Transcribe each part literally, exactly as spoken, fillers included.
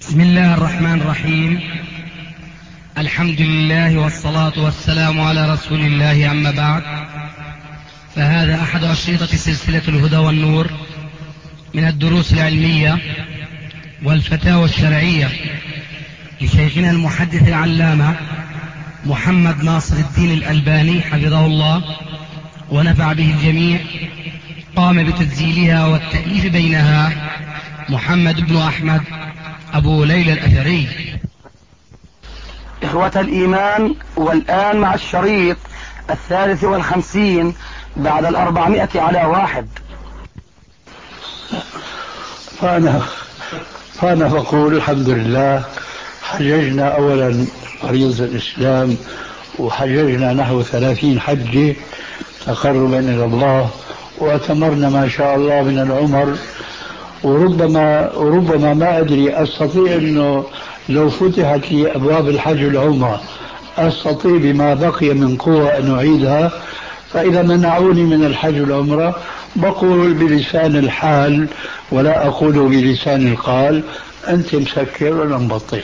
بسم الله الرحمن الرحيم. الحمد لله والصلاة والسلام على رسول الله، أما بعد، فهذا أحد أشرطة سلسلة الهدى والنور من الدروس العلمية والفتاوى الشرعية لشيخنا المحدث العلامة محمد ناصر الدين الألباني حفظه الله ونفع به الجميع. قام بتسجيلها والتأليف بينها محمد بن أحمد أبو ليلى الأثري. إخوة الإيمان، والآن مع الشريط الثالث والخمسين بعد الأربعمائة على واحد. فأنا فأنا بقول الحمد لله، حججنا أولا فريضة الإسلام، وحججنا نحو ثلاثين حجة تقربا إلى الله، وأتمرنا ما شاء الله من العمر، وربما وربما ما أدري أستطيع أنه لو فتحت لي أبواب الحج والعمرة أستطيع بما بقي من قوة أن أعيدها. فإذا منعوني من الحج والعمرة بقول بلسان الحال ولا أقول بلسان القال: أنت مسكر ولا مبطل.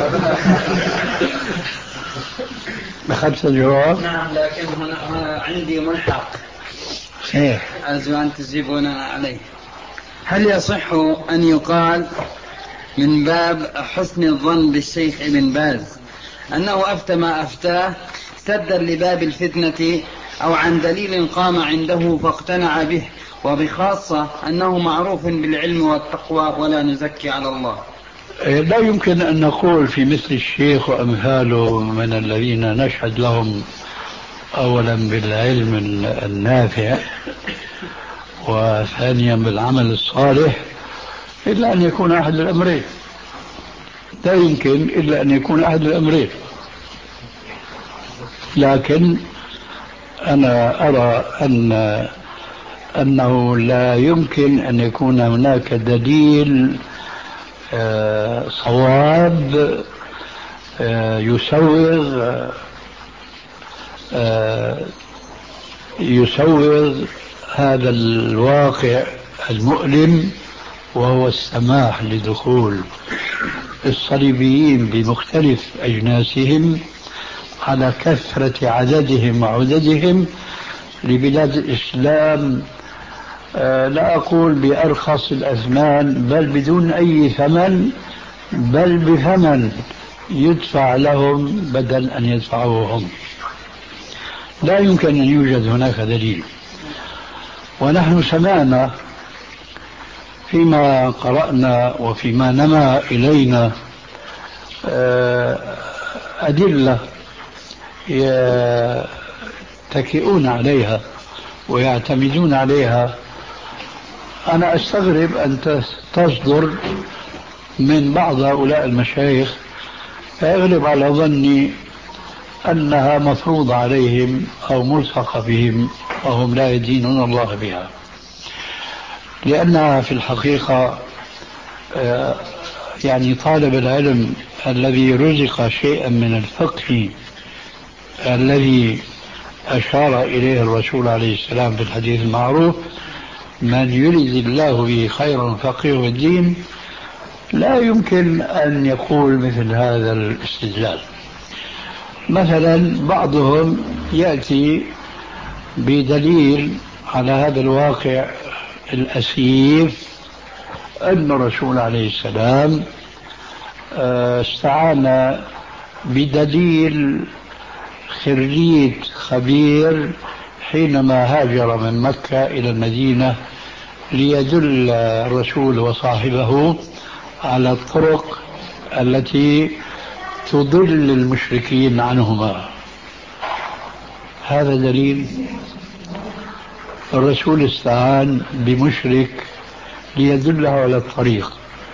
أخذت الجواب؟ نعم، لكن هنا عندي ملحق إيه؟ أرجو أن تجيبونا عليه. هل يصح أن يقال من باب حسن الظن بالشيخ ابن باز أنه أفتى ما أفتاه سدا لباب الفتنة، أو عن دليل قام عنده فاقتنع به، وبخاصة أنه معروف بالعلم والتقوى ولا نزكي على الله؟ لا يمكن أن نقول في مثل الشيخ وأمثاله من الذين نشهد لهم أولا بالعلم النافع وثانيا بالعمل الصالح إلا أن يكون أحد الأمرين. لا يمكن إلا أن يكون أحد الأمرين. لكن أنا أرى أن أنه لا يمكن أن يكون هناك دليل صواب يسوغ يسوغ هذا الواقع المؤلم، وهو السماح لدخول الصليبيين بمختلف أجناسهم على كثرة عددهم وعددهم لبلاد الإسلام، لا أقول بأرخص الأثمان بل بدون أي ثمن، بل بثمن يدفع لهم بدل أن يدفعوه هم. لا يمكن أن يوجد هناك دليل. ونحن سمعنا فيما قرأنا وفيما نما إلينا أدلة يتكئون عليها ويعتمدون عليها. أنا أستغرب أن تصدر من بعض هؤلاء المشايخ، فيغلب على ظني أنها مفروضة عليهم أو ملصقة بهم وهم لا يدينون الله بها، لأنها في الحقيقة يعني طالب العلم الذي رزق شيئا من الفقه الذي أشار إليه الرسول عليه السلام في الحديث المعروف: من يريد الله به خيرا فقهه في الدين، لا يمكن أن يقول مثل هذا الاستدلال. مثلا بعضهم يأتي بدليل على هذا الواقع الأسيف أن الرسول عليه السلام استعان بدليل خريج خبير حينما هاجر من مكة إلى المدينة ليدل الرسول وصاحبه على الطرق التي تضل المشركين عنهما. هذا دليل. الرسول استعان بمشرك ليدله على الطريق،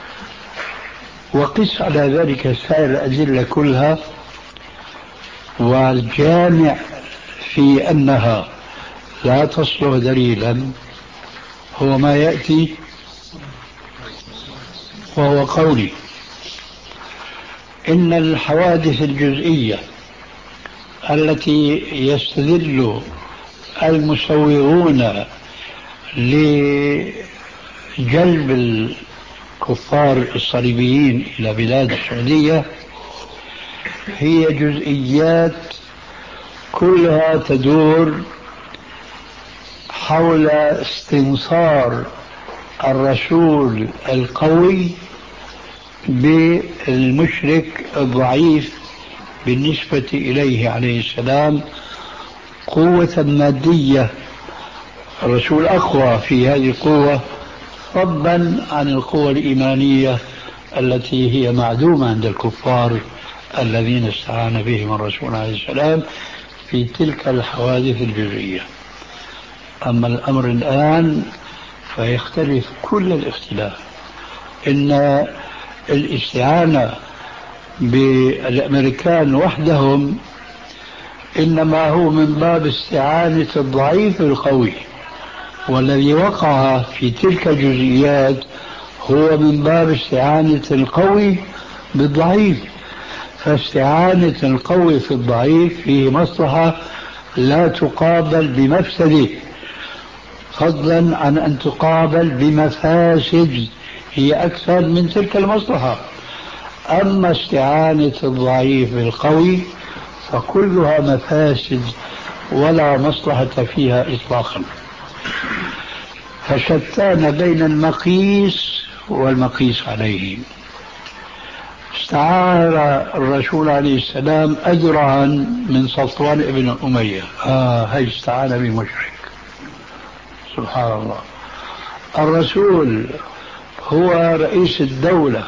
وقس على ذلك سائر الأدلة كلها، والجامع في أنها لا تصلح دليلا هو ما يأتي، وهو قولي: إن الحوادث الجزئية التي يستدل المسوغون لجلب كفار الصليبيين إلى بلاد السعودية هي جزئيات كلها تدور حول استنصار الرسول القوي بالمشرك الضعيف بالنسبة إليه عليه السلام قوة مادية. الرسول أقوى في هذه القوة فضلا عن القوة الإيمانية التي هي معدومة عند الكفار الذين استعان بهم الرسول عليه السلام في تلك الحوادث الجزئية. أما الأمر الآن فيختلف كل الاختلاف. إن الاستعانة بالأمريكان وحدهم إنما هو من باب استعانة الضعيف القوي، والذي وقع في تلك الجزئيات هو من باب استعانة القوي بالضعيف. فاستعانة القوي في الضعيف فيه مصلحة لا تقابل بمفسده، فضلا عن أن تقابل بمفاسد هي أكثر من تلك المصلحة. أما استعانة الضعيف بالقوي فكلها مفاسد ولا مصلحة فيها إطلاقا. فشتان بين المقيس والمقيس عليه. استعار الرسول عليه السلام أجرا من صفوان بن أمية، آه هي استعان بمشرك. سبحان الله. الرسول هو رئيس الدولة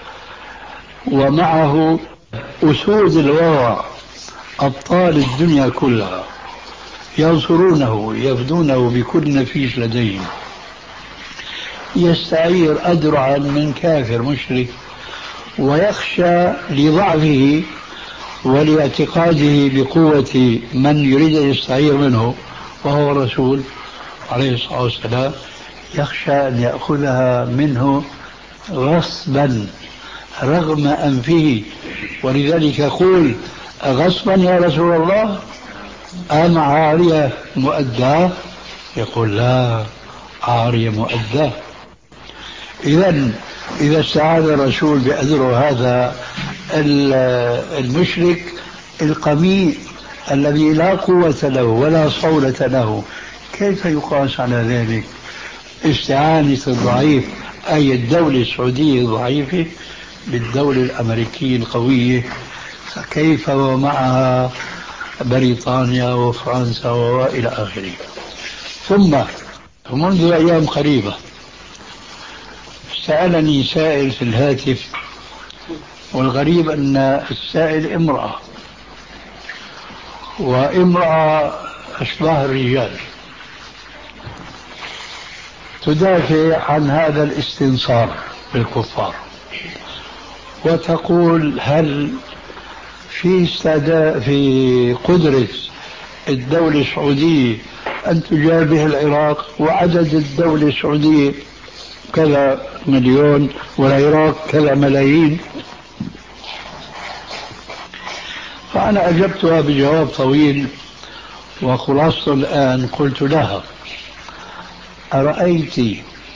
ومعه أسود الورع أبطال الدنيا كلها ينصرونه يفدونه بكل نفيس لديهم. يستعير أدرعا من كافر مشرك ويخشى لضعفه ولاعتقاده بقوة من يريد أن يستعير منه وهو الرسول عليه الصلاة والسلام، يخشى أن يأخذها منه غصبا رغم أنفه. ولذلك يقول: غصبا يا رسول الله أم عارية مؤداة؟ يقول: لا، عارية مؤداة. إذن إذا استعاذ الرسول بأذره هذا المشرك القميء الذي لا قوة له ولا صولة له، كيف يقاس على ذلك استعانة الضعيف أي الدولة السعودية الضعيفة بالدولة الأمريكية القوية؟ فكيف ومعها بريطانيا وفرنسا وإلى آخره. ثم منذ أيام قريبة سألني سائل في الهاتف، والغريب أن السائل امرأة، وامرأة أشباه الرجال، تدافع عن هذا الاستنصار بالكفار وتقول: هل في استعداء في قدرة الدولة السعودية أن تجابه العراق، وعدد الدولة السعودية كذا مليون والعراق كذا ملايين؟ فأنا أجبتها بجواب طويل، وخلاصة الآن قلت لها: أرأيت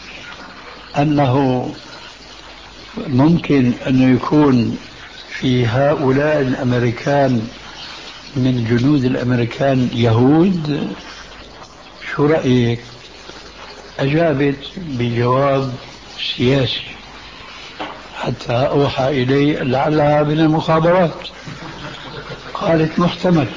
أنه ممكن أن يكون في هؤلاء الأمريكان من جنود الأمريكان يهود؟ شو رأيك؟ أجابت بجواب سياسي حتى أوحى إلي لعلها من المخابرات. قالت: محتمل.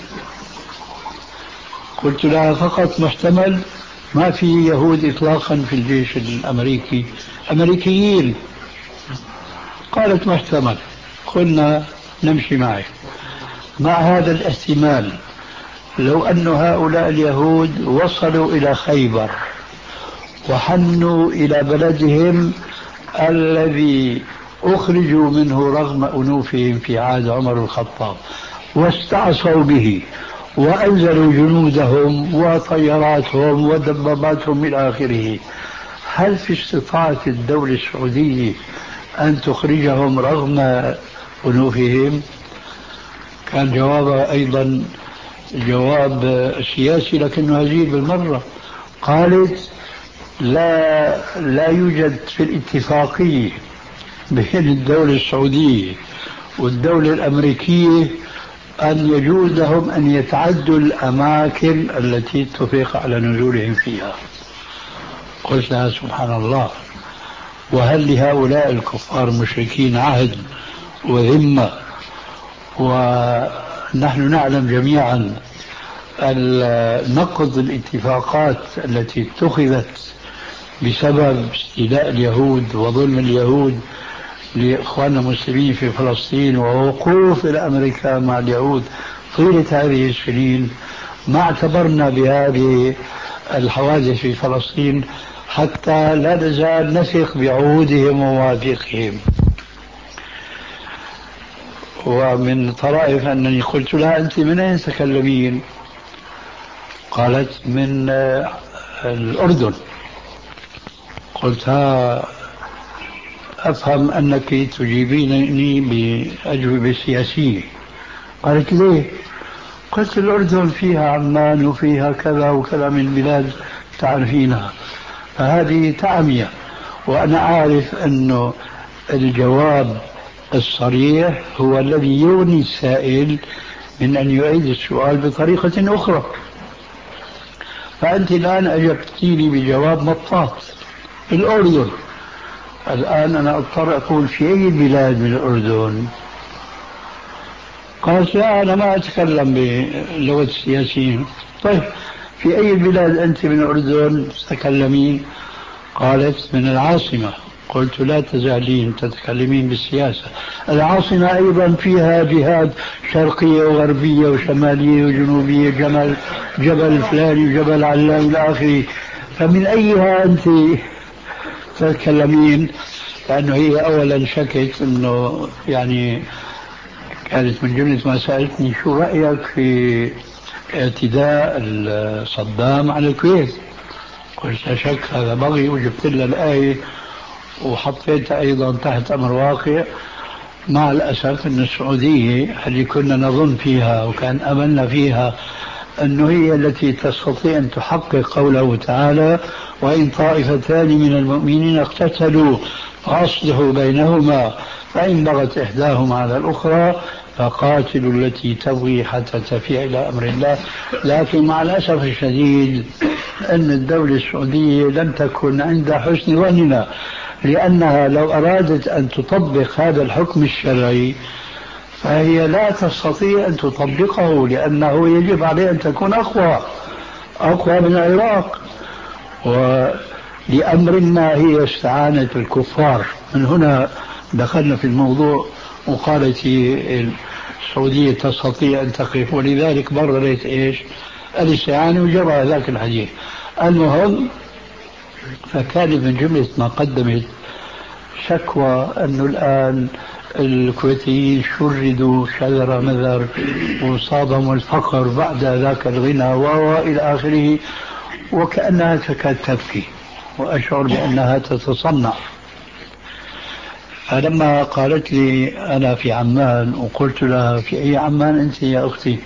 قلت لها: فقط محتمل؟ ما في يهود إطلاقا في الجيش الأمريكي أمريكيين؟ قالت: محتمل. قلنا: نمشي معي. مع هذا الاحتمال، لو أن هؤلاء اليهود وصلوا إلى خيبر وحنوا إلى بلدهم الذي أخرجوا منه رغم أنوفهم في عهد عمر الخطاب واستعصوا به وأنزلوا جنودهم وطياراتهم ودباباتهم إلى آخره، هل في استطاعة الدولة السعودية أن تخرجهم رغم أنوفهم؟ كان جوابها أيضا جواب سياسي لكنه هزيل بالمرة. قالت: لا لا يوجد في الاتفاقية بين الدولة السعودية والدولة الأمريكية أن يجوز لهم أن يتعدوا الأماكن التي اتفق على نزولهم فيها. قلت لها سبحان الله، وهل لهؤلاء الكفار المشركين عهد وذمة؟ ونحن نعلم جميعا نقض الاتفاقات التي اتخذت بسبب استيلاء اليهود وظلم اليهود لإخواننا المسلمين في فلسطين ووقوف الأمريكان مع اليهود طيلة هذه السنين. ما اعتبرنا بهذه الحوادث في فلسطين حتى لا نزال نثق بعهودهم ومواثيقهم. ومن طرائف أنني قلت لها أنت من أين تتكلمين؟ قالت من الأردن. قلتها أفهم أنك تجيبينني بأجوبة سياسية. قالت ليه؟ قلت الأردن فيها عمان وفيها كذا وكذا من بلاد تعرفينها، فهذه تعمية، وأنا أعرف أنه الجواب الصريح هو الذي يغني السائل من أن يعيد السؤال بطريقة أخرى. فأنت الآن أجبتيني بجواب مطاط، الأردن. الآن أنا أضطر أقول في أي بلاد من الأردن؟ قالت لا أنا ما أتكلم بلغة السياسيين. طيب في أي بلاد أنت من الأردن تتكلمين؟ قالت من العاصمة. قلت لا تزالين تتكلمين بالسياسة، العاصمة أيضا فيها جهات شرقية وغربية وشمالية وجنوبية، جبل جبل فلاني وجبل علان إلى آخره، فمن أيها أنت تتكلمين؟ لأنه هي أولا شكت أنه يعني كانت من جملة ما سألتني شو رأيك في اعتداء صدام على الكويت. قلت شك هذا بغي، وجبت لها الآية وحطيتها أيضا تحت أمر واقع. مع الأسف أن السعودية اللي كنا نظن فيها وكان أملنا فيها أنه هي التي تستطيع أن تحقق قوله تعالى وإن طائفتان من المؤمنين اقتتلوا فأصلحوا بينهما فإن بغت إحداهما على الأخرى فقاتلوا التي تبغي حتى تفيء إلى أمر الله. لكن مع الأسف الشديد أن الدولة السعودية لم تكن عند حسن ظننا، لأنها لو أرادت أن تطبق هذا الحكم الشرعي فهي لا تستطيع أن تطبقه، لأنه يجب عليه أن تكون أقوى أقوى من العراق. ولأمر ما هي استعانت الكفار. من هنا دخلنا في الموضوع وقالت السعودية تستطيع أن تقف، ولذلك بررت إيش الاستعانة وجرى ذاك الحديث. المهم فكان من جملة ما قدمت شكوى أنه الآن الكويتيين شردوا شذر مذر وصابهم الفقر بعد ذاك الغنى وإلى آخره، وكأنها تكاد تبكي وأشعر بأنها تتصنع. فلما قالت لي أنا في عمان وقلت لها في أي عمان أنت يا أختي،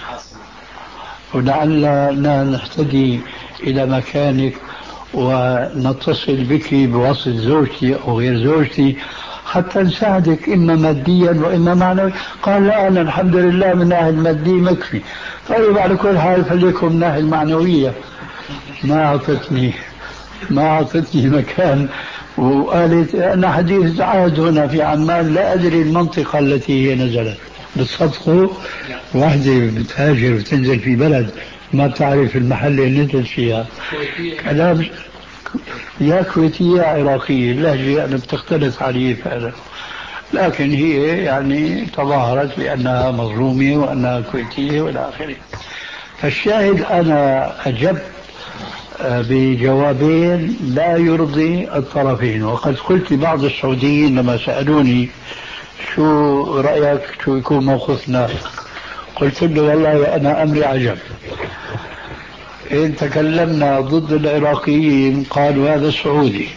ولعلنا نهتدي إلى مكانك ونتصل بك بواسطة زوجتي أو غير زوجتي حتى نساعدك إما ماديا وإما معنويا. قال لا أنا الحمد لله من ناحية المادية مكفي. طيب على كل حال فليكن من ناحية المعنوية. ما أعطتني ما أعطتني مكان، وقالت أنا حديث عهد هنا في عمان لا أدري المنطقة التي هي نزلت. بالصدق واحدة بتهاجر وتنزل في بلد ما تعرف المحل اللي نزلت فيها. كلام يا كويتية عراقية اللهجة أنا بتختلف عليه فعلا، لكن هي يعني تظاهرت بأنها مظلومة وأنها كويتية والى آخره. فالشاهد أنا أجبت بجوابين لا يرضي الطرفين. وقد قلت لبعض السعوديين لما سألوني شو رأيك شو يكون موقفنا، قلت له والله أنا أمري عجب. إن تكلمنا ضد العراقيين قالوا هذا سعودي،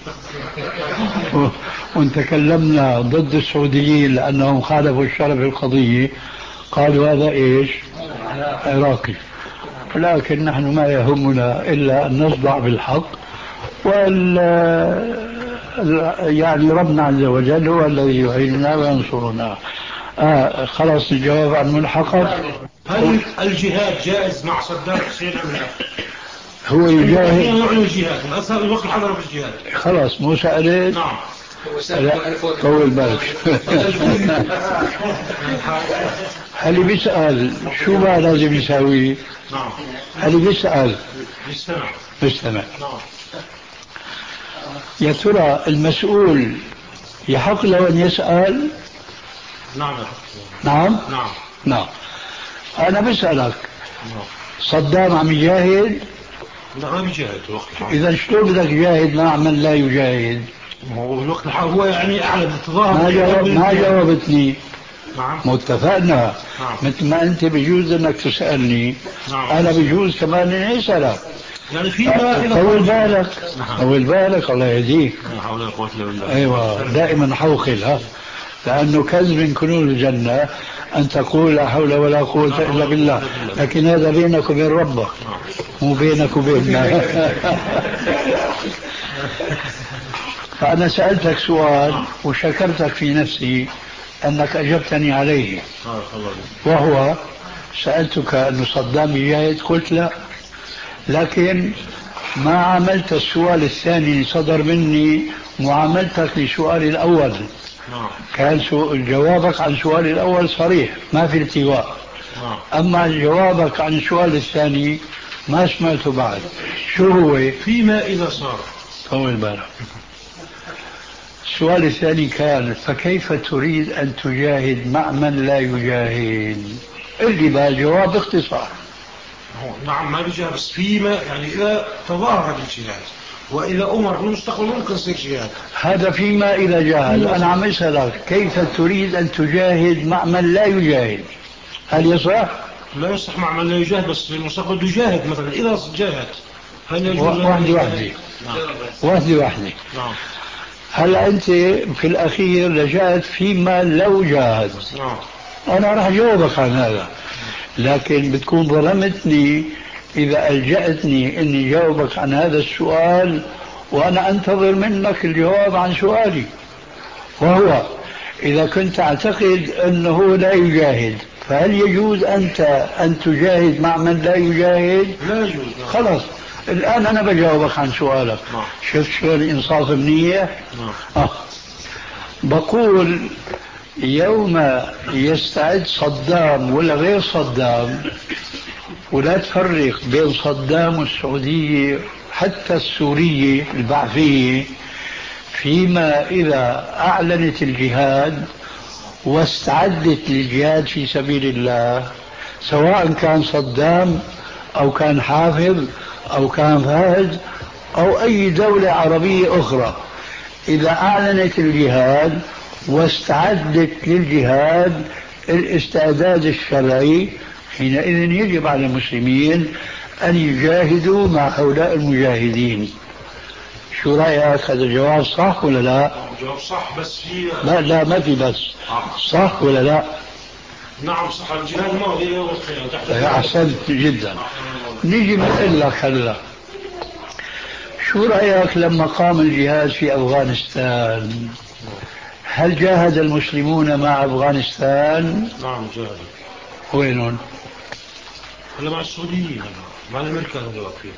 وإن تكلمنا ضد السعوديين لأنهم خالفوا الشرع في القضية قالوا هذا إيش عراقي. لكن نحن ما يهمنا إلا أن نصدع بالحق، والأمر يعني ربنا عز وجل هو الذي يعيننا وينصرنا. آه خلاص الجواب عن منحقق. هل الجهاد جائز مع صدام حسين أم لا؟ هو يجاهد يعلن الجهاد من أسهل الوقت الحضر في الجهاد. خلاص مو سألت. نعم. طول بالك. هل بيسأل شو بقى لازم يساوي؟ نعم. هل بيسأل؟ بيستمع. بيستمع. نعم. يا ترى المسؤول يحق له أن يسأل؟ نعم. نعم. نعم. نعم. أنا بسألك. نعم. صدام عم يجاهد؟ لا ما بيجاهد وقت الحال. إذا شلون بدك تجاهد مع من لا يجاهد؟ هو الوقت الحال هو يعني أعلن التظاهر. ما جاوب ما جاوبتني. نعم. متفقنا. نعم. مثل ما أنت بيجوز أنك تسألني. نعم. أنا بيجوز كمان أني أسألك. يعني فيما طول بالك. طول بالك الله يهديك. لا حول ولا قوة إلا بالله. أيوة دائما حوخل ها. لأنه كنز من كنوز الجنة أن تقول لا حول ولا قوة إلا بالله، لكن هذا بينك وبين ربك مو بينك وبيننا. فأنا سألتك سؤال وشكرتك في نفسي أنك أجبتني عليه، وهو سألتك أن صدام يجاهد قلت لا، لكن ما عملت السؤال الثاني صدر مني معاملتك لسؤالي الأول. كان جوابك عن سؤالي الأول صريح ما في التواء، أما جوابك عن السؤال الثاني ما سمعته بعد. شو هو؟ فيما إذا صار. طول بالك. السؤال الثاني كان فكيف تريد أن تجاهد مع من لا يجاهد؟ اللي بقى جواب اختصار. نعم ما بيجاهد بس فيما يعني إذا تظاهر بالجهاد وإذا أمر في المستقبل ممكن يصير جهاد. هذا فيما إذا جاهد. أنا عم أسألك كيف تريد أن تجاهد مع من لا يجاهد؟ هل يصح؟ لا يصح مع من لا يجاهد بس في المستقبل يجاهد مثلا إذا جاهد. هل يجوز؟ واحدة واحدة. واحدة واحدة. نعم. هلا أنت في الأخير لجأت فيما لو جاهد. نعم. أنا راح أجاوبك عن هذا، لكن بتكون ظلمتني إذا ألجأتني إني جاوبك عن هذا السؤال وأنا أنتظر منك الجواب عن سؤالي، وهو إذا كنت تعتقد أنه لا يجاهد فهل يجوز أنت أن تجاهد مع من لا يجاهد؟ لا يجوز. خلاص الآن أنا بجاوبك عن سؤالك. نعم. شفت شو الإنصاف منية؟ نعم. آه. بقول يوم يستعد صدام ولا غير صدام، ولا تفرق بين صدام والسعودية حتى السورية البعثية، فيما إذا أعلنت الجهاد واستعدت للجهاد في سبيل الله، سواء كان صدام أو كان حافظ أو كان فهد أو أي دولة عربية أخرى، إذا أعلنت الجهاد واستعدت للجهاد الاستعداد الشرعي، حينئذ يجب على المسلمين أن يجاهدوا مع هؤلاء المجاهدين. شو رأيك؟ هذا الجواب صح ولا لا؟ جواب صح بس في لا لا ما في بس. صح ولا لا؟ نعم صح. الجهاد الماضي يوم القيامة. أحسنت جدا. نيجي نقول لك هلا شو رأيك لما قام الجهاد في أفغانستان؟ هل جاهد المسلمون مع أفغانستان؟ نعم جاهدوا. وينهم؟ هلا مع السعوديين مع الأمريكان واقفين.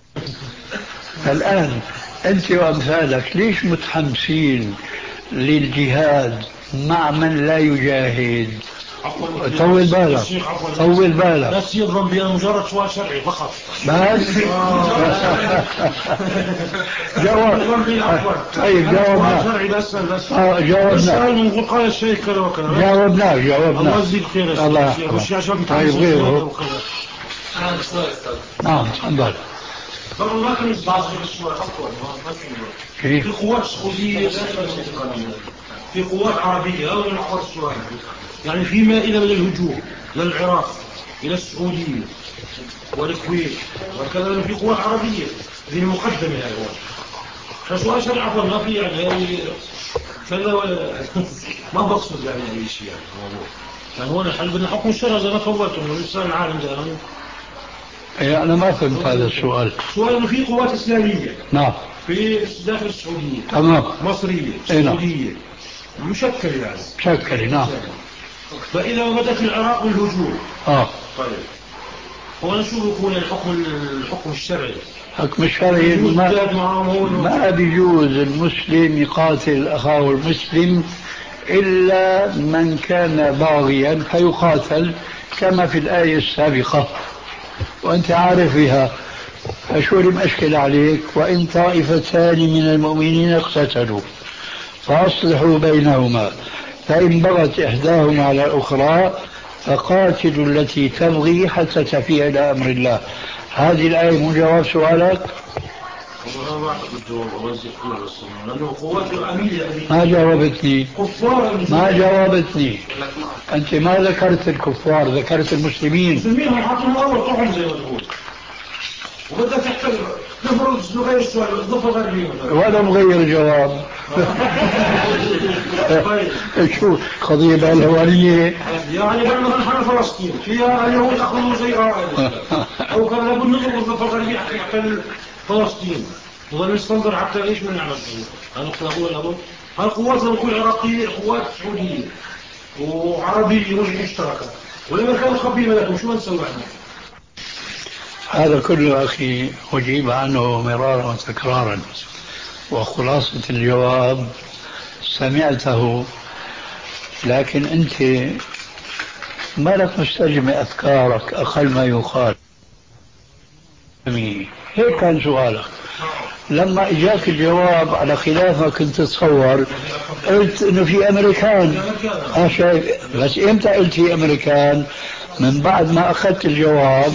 الآن أنت وأمثالك ليش متحمسين للجهاد مع من لا يجاهد؟ طول بالك طول بالك. بس يظن بأن مجرد سؤال شرعي فقط. بس جواب. طيب جاوبنا. شرعي بس بس. آه جاوبنا. من قال الشيء كذا وكذا. جاوبنا جاوبنا. الله يجزيك خير. الله يحفظك. طيب غيره. نعم تفضل. طبعا ما كان بعض السؤال أطول ما في. في قوات سعودية في قوات عربية أو من أحوال السؤال يعني فيما إذا بدأ الهجوم للعراق إلى السعودية والكويت وكذا في قوات عربية في المقدمة يا أخوان. فسؤال شرع عفوا ما في يعني كذا ولا ما بقصد يعني أي شيء يعني موضوع يعني هون الحل بدنا حكم الشرع زي ما فوت إنه الإنسان العالم ده يعني أنا ما فهمت هذا السؤال. سؤال إنه في قوات إسلامية نعم في داخل السعودية. تمام. مصرية سعودية مشكل يعني مشكل. نعم. فإذا بدأ في العراق الهجوم. اه طيب هو شو بيكون الحكم الحكم الشرعي؟ الحكم الشرعي ما, ما بيجوز المسلم يقاتل أخاه المسلم إلا من كان باغيا فيقاتل كما في الآية السابقة وأنت عارف بها. فشو المشكلة عليك؟ وإن طائفتان من المؤمنين اقتتلوا فأصلحوا بينهما فإن بغت إحداهما على الأخرى فقاتلوا التي تبغي حتى تفيء إلى أمر الله. هذه الآية مو جواب سؤالك؟ ما جاوبتني ما جاوبتني أنت ما ذكرت الكفار، ذكرت المسلمين. المسلمين هم حطوا أول طعم زي ما تقول وبدأ تحتل نفرض نغير السؤال الضفة غير ولا مغير جواب. شو قضية الأولية يعني بعد مثلا فلسطين فيها اليهود أخذوا زي أو كان لابد نضرب الضفة الغربية حتى يحتل فلسطين وظل نستنظر حتى إيش من نعمل. أنا أقول أقول هالقوات لو كل عراقية قوات سعودية وعربية مشتركة ولما كانوا خبيبة لكم شو نسوي احنا؟ هذا كله أخي أجيب عنه مرارا وتكرارا وخلاصة الجواب سمعته، لكن أنت ما لك مستجمع أفكارك أقل ما يقال. هيك كان سؤالك. لما إجاك الجواب على خلاف ما كنت تتصور قلت إنه في أمريكان. آه شايف، بس إمتى قلت في أمريكان؟ من بعد ما أخذت الجواب.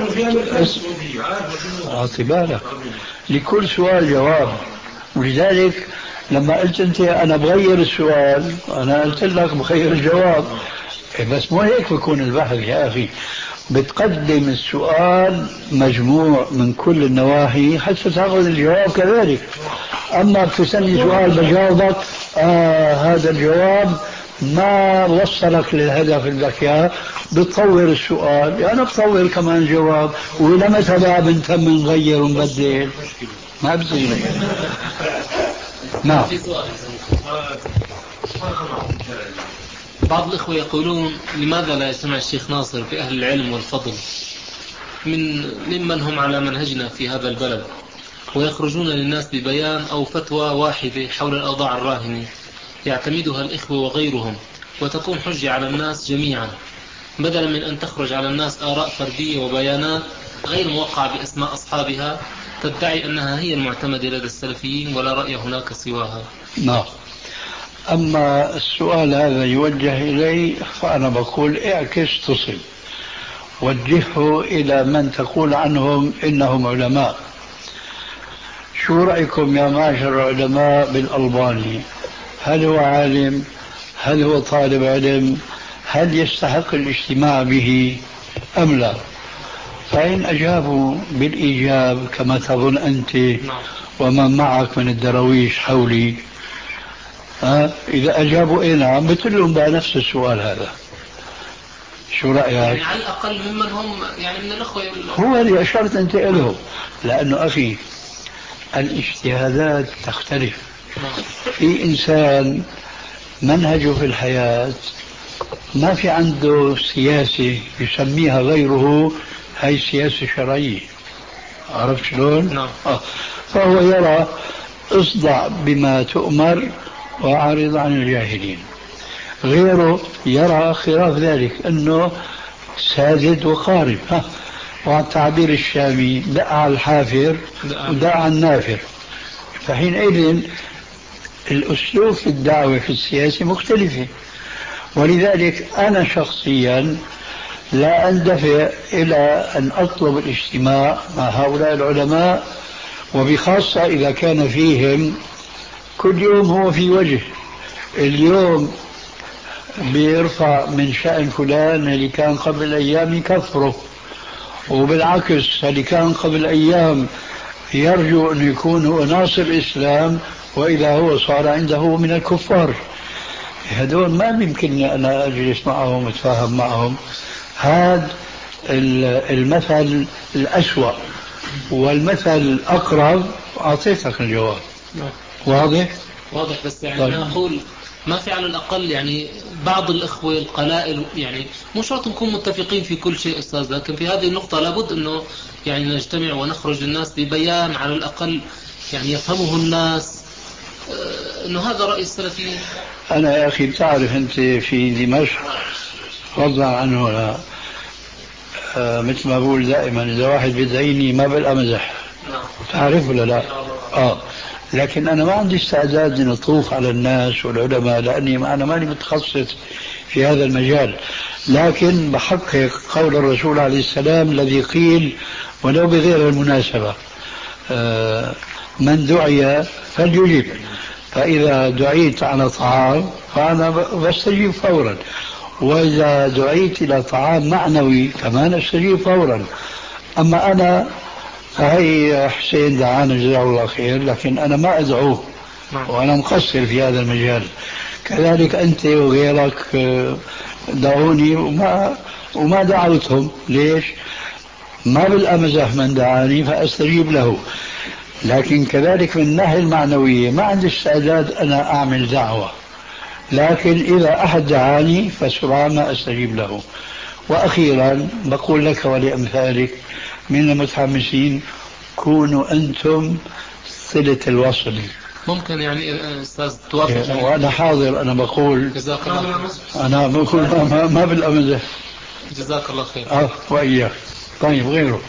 أعطي بالك لكل سؤال جواب، ولذلك لما قلت أنت أنا بغير السؤال أنا قلت لك بغير الجواب. بس مو هيك بيكون البحث يا أخي، بتقدم السؤال مجموع من كل النواحي حتى تأخذ الجواب كذلك. أما بتسألني سؤال بجاوبك آه هذا الجواب ما وصلك للهدف اللي بدك اياه، بتطور السؤال أنا يعني بطور كمان الجواب، ولما تبع بنتم نغير ونبدل ما بصير. نعم. بعض الإخوة يقولون لماذا لا يسمع الشيخ ناصر في أهل العلم والفضل من ممن هم على منهجنا في هذا البلد ويخرجون للناس ببيان أو فتوى واحدة حول الأوضاع الراهنة يعتمدها الإخوة وغيرهم وتكون حجة على الناس جميعا، بدلا من أن تخرج على الناس آراء فردية وبيانات غير موقعة بأسماء أصحابها تدعي أنها هي المعتمدة لدى السلفيين ولا رأي هناك سواها. نعم. أما السؤال هذا يوجه إلي فأنا بقول اعكس تصل، وجهه إلى من تقول عنهم إنهم علماء. شو رأيكم يا معشر العلماء بالألباني؟ هل هو عالم؟ هل هو طالب علم؟ هل يستحق الاجتماع به أم لا؟ فإن أجابوا بالإيجاب كما تظن أنت ومن معك من الدرويش حولي، ها إذا أجابوا إيه نعم بتقول بقى نفس السؤال هذا. شو رأيك؟ يعني على الأقل ممن هم يعني من الأخوة هو اللي أشرت أنت إلهم، لأنه أخي الاجتهادات تختلف. في إنسان منهجه في الحياة ما في عنده سياسة يسميها غيره هاي السياسة الشرعية، عرفت شلون؟ نعم. آه. فهو يرى اصدع بما تؤمر وأعرض عن الجاهلين. غيره يرى خلاف ذلك، أنه ساجد وقارب، ها وعلى التعبير الشامي دع على الحافر ودع على النافر. فحينئذ الأسلوب في الدعوة في السياسة مختلفة، ولذلك أنا شخصيا لا أندفع إلى أن أطلب الاجتماع مع هؤلاء العلماء، وبخاصة إذا كان فيهم كل يوم هو في وجه. اليوم بيرفع من شأن فلان اللي كان قبل أيام يكفره، وبالعكس اللي كان قبل أيام يرجو أن يكون هو ناصر الإسلام وإذا هو صار عنده من الكفار. هذول ما يمكنني أنا أجلس معهم وأتفاهم معهم. هذا المثل الأسوأ، والمثل الأقرب أعطيتك الجواب. واضح؟ واضح، بس يعني طيب. أنا أقول ما في على الأقل يعني بعض الإخوة القلائل، يعني مو شرط نكون متفقين في كل شيء أستاذ، لكن في هذه النقطة لابد أنه يعني نجتمع ونخرج للناس ببيان على الأقل يعني يفهمه الناس أنه هذا رأي السلفيين. أنا يا أخي بتعرف أنت في دمشق فضلا عنه لا. آه مثل ما بقول دائما إذا واحد بيدعيني ما بلقى مزح. تعرف ولا لا؟ آه لكن أنا ما عندي استعداد أن أطوف على الناس والعلماء لأني أنا ماني متخصص في هذا المجال، لكن بحقق قول الرسول عليه السلام الذي قيل ولو بغير المناسبة: آه من دعي فليجب. فإذا دعيت على طعام فأنا بستجيب فورا، وإذا دعيت إلى طعام معنوي كمان أستجيب فورا. أما أنا فهي حسين دعانا جزاه الله خير، لكن أنا ما أدعوه وأنا مقصر في هذا المجال. كذلك أنت وغيرك دعوني وما وما دعوتهم. ليش؟ ما بالأمزح من دعاني فأستجيب له. لكن كذلك من الناحية المعنوية ما عندي استعداد أنا أعمل دعوة، لكن إذا أحد دعاني فسرعان ما أستجيب له. وأخيرا بقول لك ولأمثالك من المتحمسين: كونوا أنتم صلة الوصل. ممكن يعني أستاذ توافق؟ وأنا حاضر. أنا بقول جزاك الله. أنا بقول ما, ما, ما بالأمزح. جزاك الله خير. أه وإياك. طيب غيره.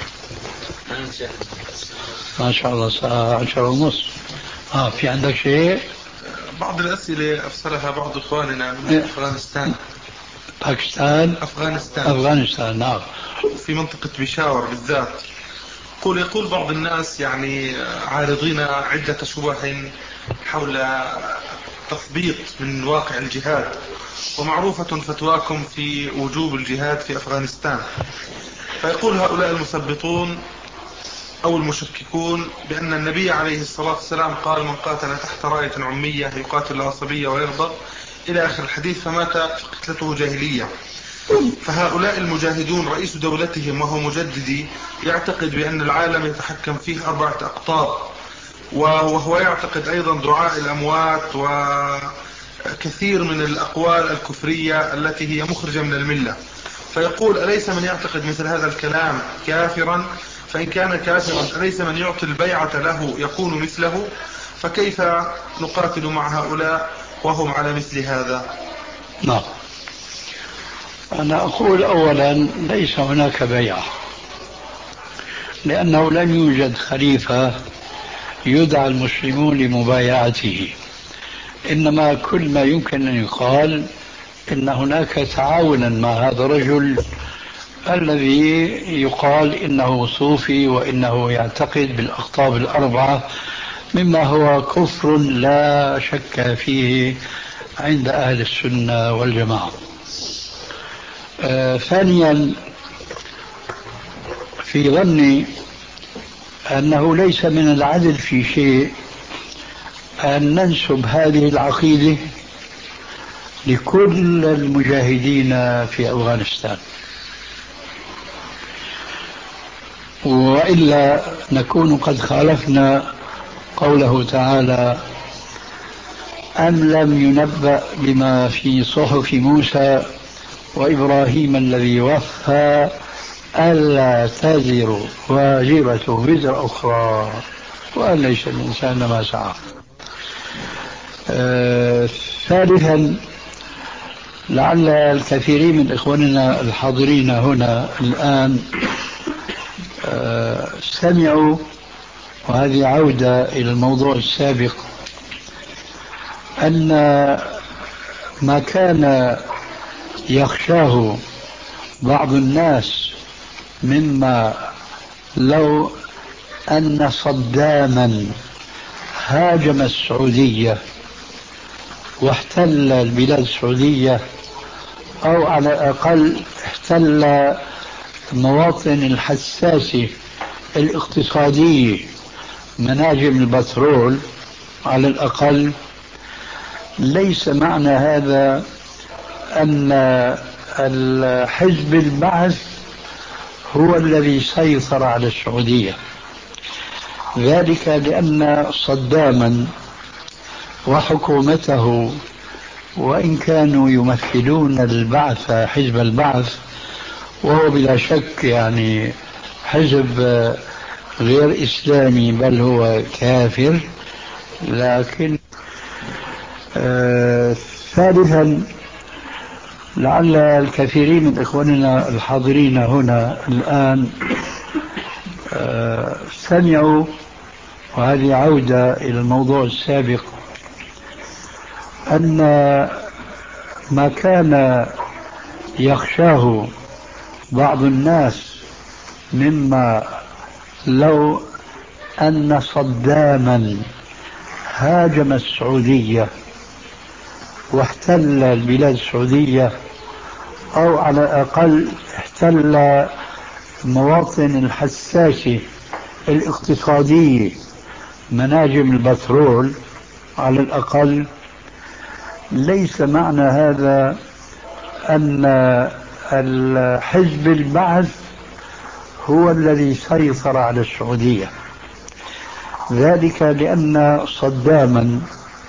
ما شاء الله الساعة عشرة ونص. آه في عندك شيء؟ بعض الأسئلة أرسلها بعض إخواننا من إيه؟ أفغانستان. باكستان؟ أفغانستان. أفغانستان نعم. في منطقة بيشاور بالذات. يقول يقول بعض الناس يعني عارضين عدة شبه حول تثبيط من واقع الجهاد، ومعروفة فتواكم في وجوب الجهاد في أفغانستان. فيقول هؤلاء المثبطون أو المشككون بأن النبي عليه الصلاة والسلام قال: من قاتل تحت راية عمية يقاتل العصبية ويرضى، إلى آخر الحديث، فمات فقتلته جاهلية. فهؤلاء المجاهدون رئيس دولتهم وهو مجددي يعتقد بأن العالم يتحكم فيه أربعة أقطاب، وهو يعتقد أيضا دعاء الأموات وكثير من الأقوال الكفرية التي هي مخرجة من الملة. فيقول: أليس من يعتقد مثل هذا الكلام كافرا؟ فإن كان كافرا أليس من يعطي البيعة له يكون مثله؟ فكيف نقاتل مع هؤلاء وهم على مثل هذا؟ نعم. أنا أقول أولا ليس هناك بيعة، لأنه لن يوجد خليفة يدعى المسلمون لمبايعته. إنما كل ما يمكن أن يقال إن هناك تعاونا مع هذا الرجل الذي يقال إنه صوفي وإنه يعتقد بالأقطاب الأربعة، مما هو كفر لا شك فيه عند أهل السنة والجماعة. آه ثانيا، في ظني أنه ليس من العدل في شيء أن ننسب هذه العقيدة لكل المجاهدين في أفغانستان، وإلا نكون قد خالفنا قوله تعالى: أم لم ينبأ بما في صحف موسى وإبراهيم الذي وفى ألا تزر وازرة وزر أخرى وأن ليس الإنسان ما سعى. آه ثالثا، لعل الكثيرين من إخواننا الحاضرين هنا الآن آه سمعوا، وهذه عودة إلى الموضوع السابق، أن ما كان يخشاه بعض الناس مما لو أن صداما هاجم السعودية واحتل البلاد السعودية، أو على الأقل احتل المواطن الحساسة الاقتصادية، مناجم البترول على الأقل، ليس معنى هذا أن الحزب البعث هو الذي سيطر على السعودية. ذلك لأن صداما وحكومته وإن كانوا يمثلون البعث حزب البعث، وهو بلا شك يعني حزب غير إسلامي بل هو كافر، لكن آه ثالثا لعل الكثيرين من إخواننا الحاضرين هنا الآن آه سمعوا، وهذه عودة إلى الموضوع السابق، أن ما كان يخشاه بعض الناس مما لو أن صداما هاجم السعودية واحتل البلاد السعودية، أو على الأقل احتل المواطن الحساسة الاقتصادية مناجم البترول على الأقل، ليس معنى هذا أن الحزب البعث هو الذي سيطر على السعودية. ذلك لأن صداما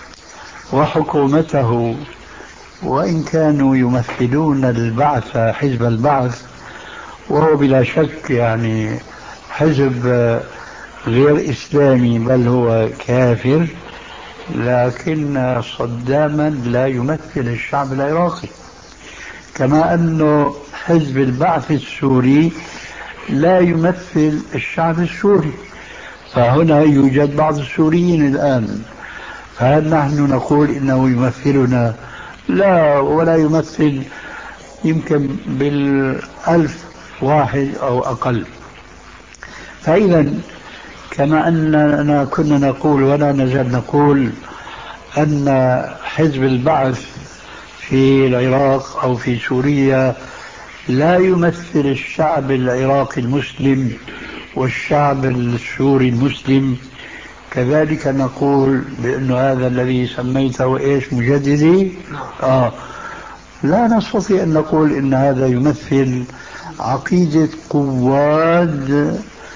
وحكومته وإن كانوا يمثلون البعث حزب البعث، وهو بلا شك يعني حزب غير إسلامي بل هو كافر، لكن صداما لا يمثل الشعب العراقي، كما أنه حزب البعث السوري لا يمثل الشعب السوري. فهنا يوجد بعض السوريين الآن، فهل نحن نقول إنه يمثلنا؟ لا، ولا يمثل يمكن بالألف واحد أو أقل. فإذا كما أننا كنا نقول ولا نزال نقول أن حزب البعث في العراق أو في سوريا لا يمثل الشعب العراقي المسلم والشعب السوري المسلم، كذلك نقول بأن هذا الذي سميته إيش مجددي آه لا نستطيع أن نقول إن هذا يمثل عقيدة قواد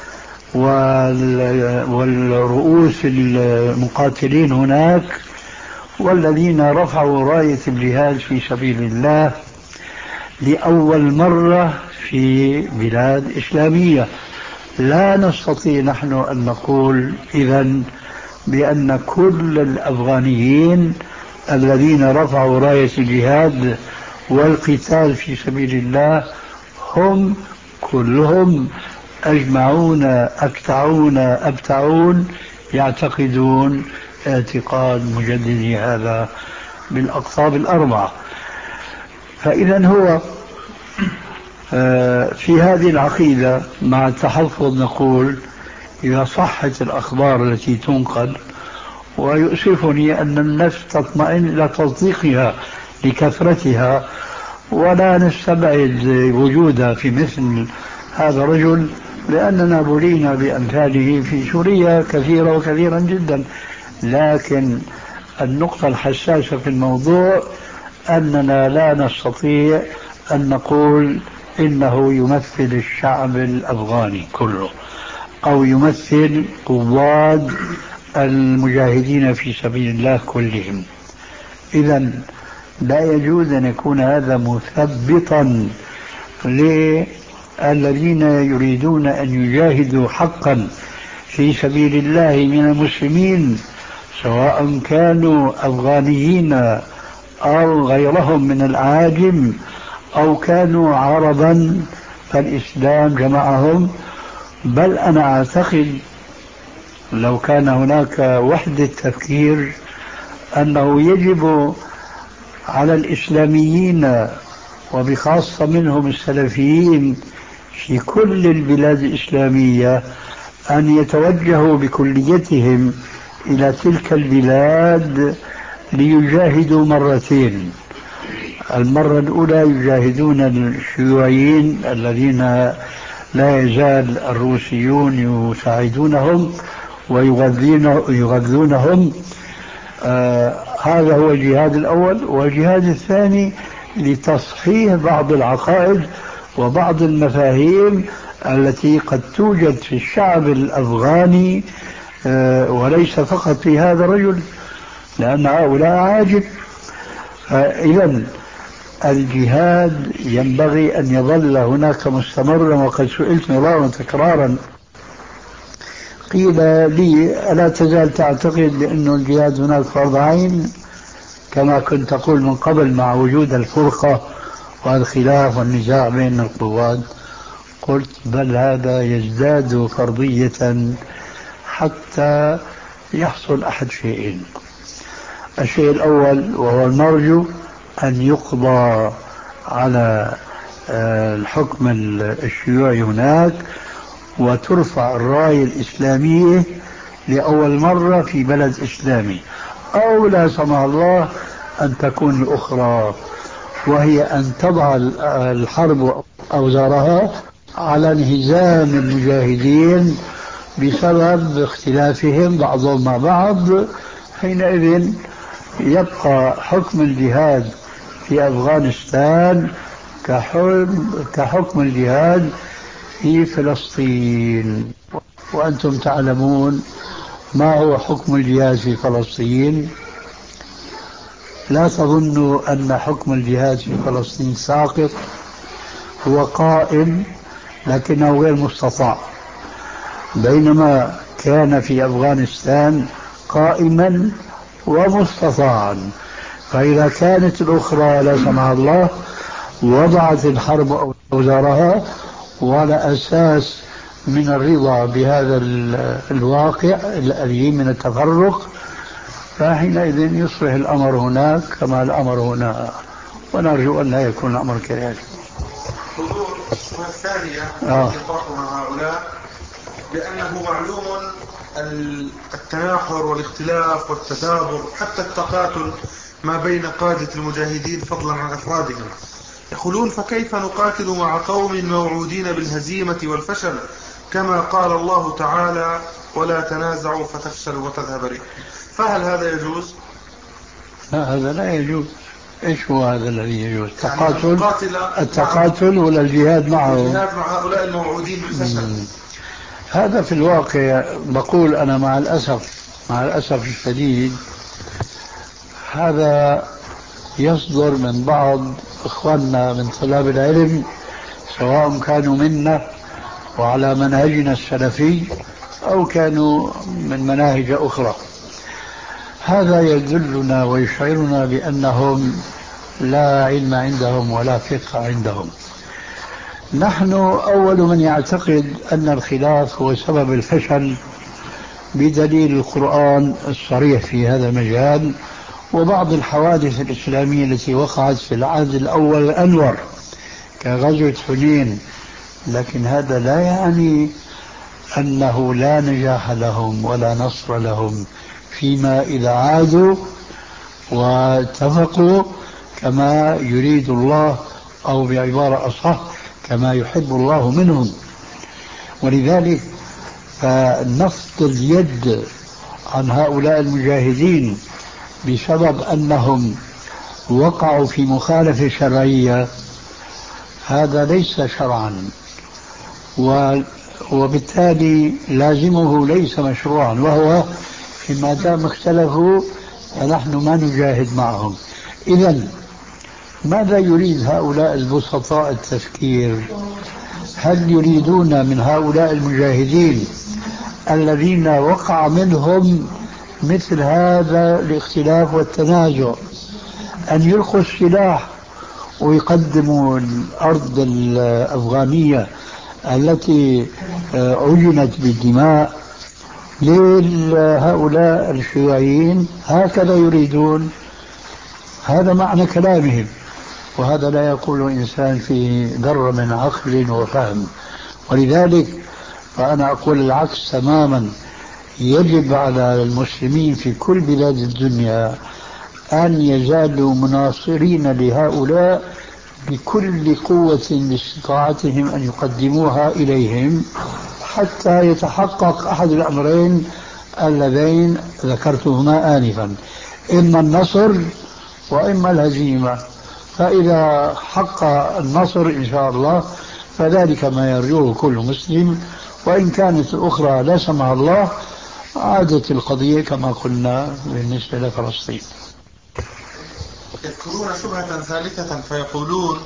والرؤوس المقاتلين هناك والذين رفعوا راية الجهاد في سبيل الله لأول مرة في بلاد إسلامية. لا نستطيع نحن أن نقول إذن بأن كل الأفغانيين الذين رفعوا راية الجهاد والقتال في سبيل الله هم كلهم أجمعون أكتعون أبتعون يعتقدون اعتقاد مجددي هذا بالأقطاب الأربعة. فإذا هو في هذه العقيدة مع التحفظ نقول إذا صحت الأخبار التي تنقل، ويؤسفني أن النفس تطمئن إلى تصديقها لكثرتها، ولا نستبعد وجودها في مثل هذا الرجل، لأننا بلينا بأمثاله في سوريا كثيرة وكثيرا جدا. لكن النقطة الحساسة في الموضوع أننا لا نستطيع أن نقول إنه يمثل الشعب الأفغاني كله أو يمثل قواد المجاهدين في سبيل الله كلهم. إذن لا يجوز أن يكون هذا مثبطا للذين يريدون أن يجاهدوا حقا في سبيل الله من المسلمين، سواء كانوا أفغانيين أو غيرهم من الأعاجم أو كانوا عربا، فالإسلام جمعهم. بل أنا أعتقد لو كان هناك وحدة تفكير أنه يجب على الإسلاميين وبخاصة منهم السلفيين في كل البلاد الإسلامية أن يتوجهوا بكليتهم إلى تلك البلاد ليجاهدوا مرتين. المرة الأولى يجاهدون الشيوعيين الذين لا يزال الروسيون يساعدونهم ويغذونهم، آه هذا هو الجهاد الأول. والجهاد الثاني لتصحيح بعض العقائد وبعض المفاهيم التي قد توجد في الشعب الأفغاني وليس فقط في هذا الرجل، لأن هؤلاء عاجل. إذا الجهاد ينبغي أن يظل هناك مستمرا. وقد سئلت مرارا وتكرارا، قيل لي ألا تزال تعتقد بأن الجهاد هناك فرض عين كما كنت تقول من قبل مع وجود الفرقة والخلاف والنزاع بين القوات؟ قلت بل هذا يزداد فرضية حتى يحصل أحد شيئين. الشيء الأول وهو المرجو أن يقضى على الحكم الشيوعي هناك وترفع الراية الإسلامية لأول مرة في بلد إسلامي، أو لا سمح الله أن تكون الأخرى، وهي أن تضع الحرب أوزارها على انهزام المجاهدين بسبب اختلافهم بعضهم مع بعض. حينئذ يبقى حكم الجهاد في أفغانستان كحكم الجهاد في فلسطين. وأنتم تعلمون ما هو حكم الجهاد في فلسطين. لا تظنوا أن حكم الجهاد في فلسطين ساقط، هو قائم لكنه غير مستطاع، بينما كان في أفغانستان قائما ومستطاعا. فإذا كانت الأخرى لا سمح الله وضعت الحرب أوزارها وعلى أساس من الرضا بهذا الواقع الأليم من التفرق، فحينئذ يصبح الأمر هناك كما الأمر هنا، ونرجو أن لا يكون الأمر كذلك. حضور الشبهة الثانية آه. التي يطرحها هؤلاء بأنه معلوم التناحر والاختلاف والتدابر حتى التقاتل ما بين قادة المجاهدين فضلا عن أفرادهم. يقولون فكيف نقاتل مع قوم موعودين بالهزيمة والفشل كما قال الله تعالى ولا تنازعوا فتفشلوا وتذهب ريحكم؟ فهل هذا يجوز؟ لا، هذا لا يجوز. ايش هو هذا الذي يجوز؟ التقاتل يعني التقاتل ولا الجهاد معه؟ الجهاد مع هؤلاء الموعودين بالفشل. مم. هذا في الواقع بقول أنا مع الأسف مع الأسف الشديد هذا يصدر من بعض إخواننا من طلاب العلم، سواء كانوا منا وعلى منهجنا السلفي أو كانوا من مناهج أخرى. هذا يدلنا ويشعرنا بأنهم لا علم عندهم ولا فقه عندهم. نحن أول من يعتقد أن الخلاف هو سبب الفشل بدليل القرآن الصريح في هذا المجال وبعض الحوادث الإسلامية التي وقعت في العهد الأول الأنور كغزوة حنين. لكن هذا لا يعني أنه لا نجاح لهم ولا نصر لهم فيما إذا عادوا واتفقوا كما يريد الله، أو بعبارة أصح كما يحب الله منهم. ولذلك فنفض اليد عن هؤلاء المجاهدين بسبب أنهم وقعوا في مخالفة شرعية هذا ليس شرعا، وبالتالي لازمه ليس مشروعا، وهو ما دام اختلفوا فنحن ما نجاهد معهم. إذن ماذا يريد هؤلاء البسطاء التفكير؟ هل يريدون من هؤلاء المجاهدين الذين وقع منهم مثل هذا الاختلاف والتنازع أن يلقوا السلاح ويقدموا الأرض الأفغانية التي عجنت بالدماء لهؤلاء الشيوعيين؟ هكذا يريدون، هذا معنى كلامهم، وهذا لا يقول إنسان فيه ذرة من عقل وفهم. ولذلك فأنا أقول العكس تماما. يجب على المسلمين في كل بلاد الدنيا أن يزالوا مناصرين لهؤلاء بكل قوة لاستطاعتهم أن يقدموها إليهم حتى يتحقق أحد الأمرين اللذين ذكرتهما آنفا، إما النصر وإما الهزيمة. فإذا حق النصر إن شاء الله فذلك ما يرجوه كل مسلم، وإن كانت الأخرى لا سمح الله عادت القضية كما قلنا بالنسبة لفلسطين. يذكرون شبهة ثالثة فيقولون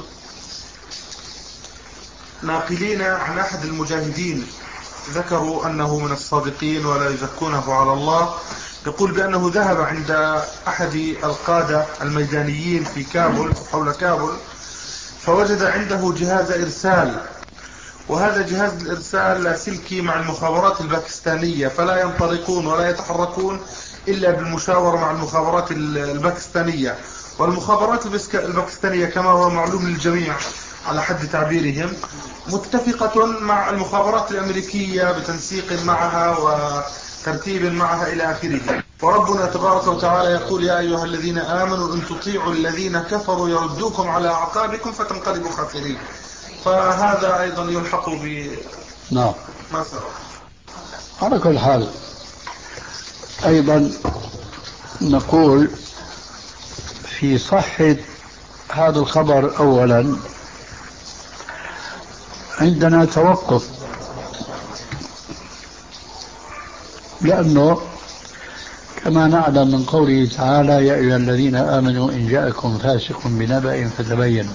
ناقلين عن أحد المجاهدين ذكروا أنه من الصادقين ولا يزكونه على الله، يقول بأنه ذهب عند أحد القادة الميدانيين في كابول حول كابول فوجد عنده جهاز إرسال، وهذا جهاز الإرسال لاسلكي مع المخابرات الباكستانية، فلا ينطلقون ولا يتحركون إلا بالمشاورة مع المخابرات الباكستانية. والمخابرات الباكستانية كما هو معلوم للجميع على حد تعبيرهم متفقة مع المخابرات الأمريكية بتنسيق معها وترتيب معها إلى آخره. وربنا تبارك وتعالى يقول يا أيها الذين آمنوا إن تطيعوا الذين كفروا يردوكم على أعقابكم فتنقلبوا خاسرين. فهذا أيضا يلحق ب نعم ما سبق. على كل حال أيضا نقول في صحة هذا الخبر أولا عندنا توقف، لأنه كما نعلم من قوله تعالى يا أيها الذين آمنوا إن جاءكم فاسق بنبأ فتبينوا،